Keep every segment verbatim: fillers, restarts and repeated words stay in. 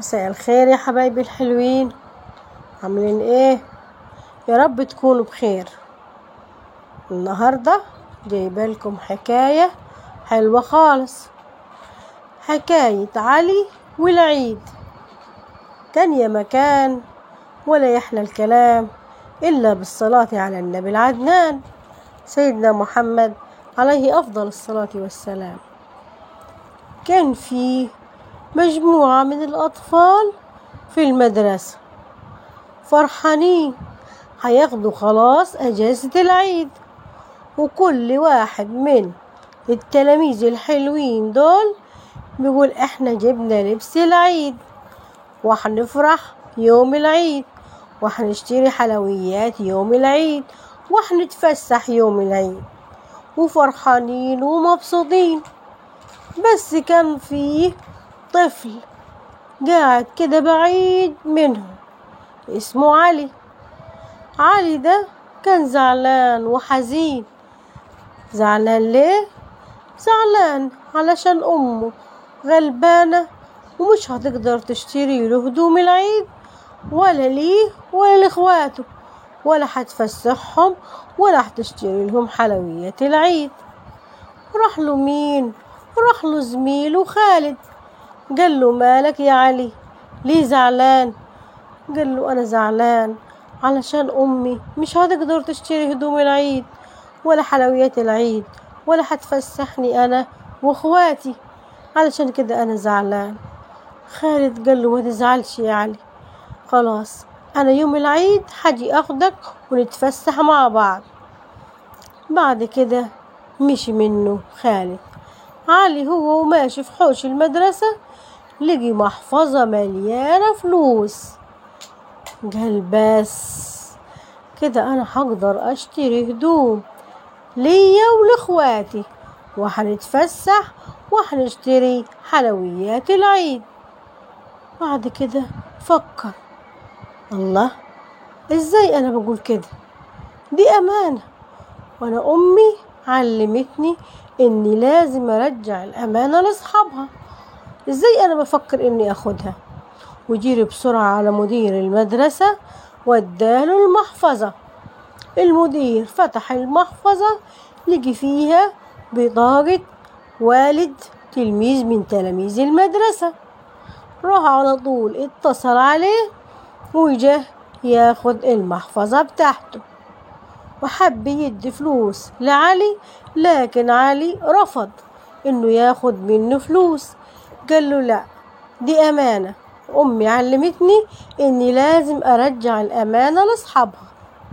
مساء الخير يا حبايبي الحلوين، عاملين ايه؟ يا رب تكونوا بخير. النهاردة جايبه لكم حكاية حلوة خالص، حكاية علي والعيد. كان يا مكان ولا يحلى الكلام إلا بالصلاة على النبي العدنان سيدنا محمد عليه أفضل الصلاة والسلام. كان فيه مجموعة من الأطفال في المدرسة فرحانين هياخدوا خلاص أجازة العيد، وكل واحد من التلاميذ الحلوين دول بيقول احنا جبنا لبس العيد وهنفرح يوم العيد وهنشتري حلويات يوم العيد وهنتفسح يوم العيد، وفرحانين ومبسوطين. بس كان فيه طفل قاعد كده بعيد منهم اسمه علي. علي ده كان زعلان وحزين. زعلان ليه؟ زعلان علشان أمه غلبانة ومش هتقدر تشتري له هدوم العيد، ولا ليه ولا لإخواته، ولا هتفسحهم ولا هتشتري لهم حلويات العيد. راح له مين؟ راح له زميله خالد. قال له مالك يا علي؟ ليه زعلان؟ قال له أنا زعلان علشان أمي مش هتقدر تشتري هدوم العيد ولا حلويات العيد ولا هتفسحني أنا وإخواتي، علشان كده أنا زعلان. خالد قال له ما تزعلش يا علي، خلاص أنا يوم العيد حاجي أخدك ونتفسح مع بعض. بعد كده مشي منه خالد. علي هو وماشي في حوش المدرسة لقي محفظة مليانة فلوس. قال بس كده أنا هقدر أشتري هدوم ليا ولإخواتي وهنتفسح وهنشتري حلويات العيد. بعد كده فكر، الله، إزاي أنا بقول كده؟ دي أمانة، وأنا أمي علمتني إني لازم أرجع الأمانة لأصحابها. إزاي أنا بفكر إني أخدها؟ وجيري بسرعة على مدير المدرسة واداله المحفظة. المدير فتح المحفظة لقي فيها بطاقة والد تلميذ من تلاميذ المدرسة. راح على طول اتصل عليه وجه ياخد المحفظة بتاعته، وحب يدي فلوس لعلي، لكن علي رفض انه ياخد منه فلوس. قال له لا، دي أمانة، أمي علمتني إني لازم أرجع الأمانة لأصحابها.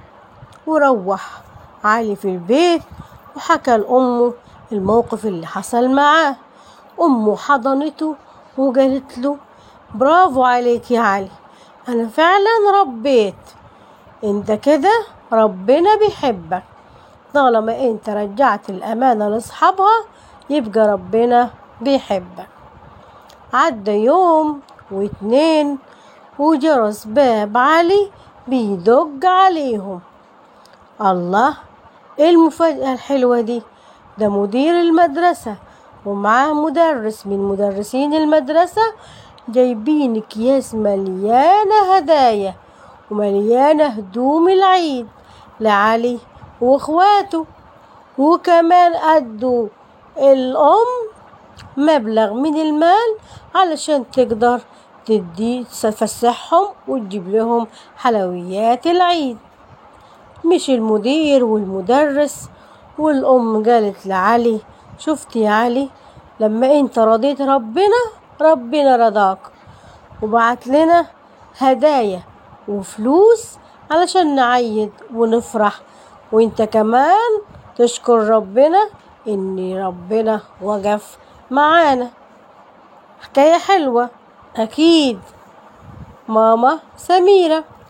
وروح علي في البيت وحكى لأمه الموقف اللي حصل معاه. أمه حضنته وقالت له برافو عليك يا علي، أنا فعلا ربيت، أنت كده ربنا بيحبك، طالما أنت رجعت الأمانة لأصحابها يبقى ربنا بيحبك. عدى يوم واتنين وجرس باب علي بيدق عليهم. الله، ايه المفاجأة الحلوة دي؟ ده مدير المدرسة ومعاه مدرس من مدرسين المدرسة جايبين اكياس مليانة هدايا ومليانة هدوم العيد لعلي واخواته، وكمان ادوا الام مبلغ من المال علشان تقدر تدي تفسحهم وتجيب لهم حلويات العيد. مش المدير والمدرس والأم قالت لعلي شفت يا علي، لما انت رضيت ربنا ربنا رضاك وبعت لنا هدايا وفلوس علشان نعيد ونفرح، وانت كمان تشكر ربنا ان ربنا وقف معانا. حكاية حلوة أكيد. ماما سميرة.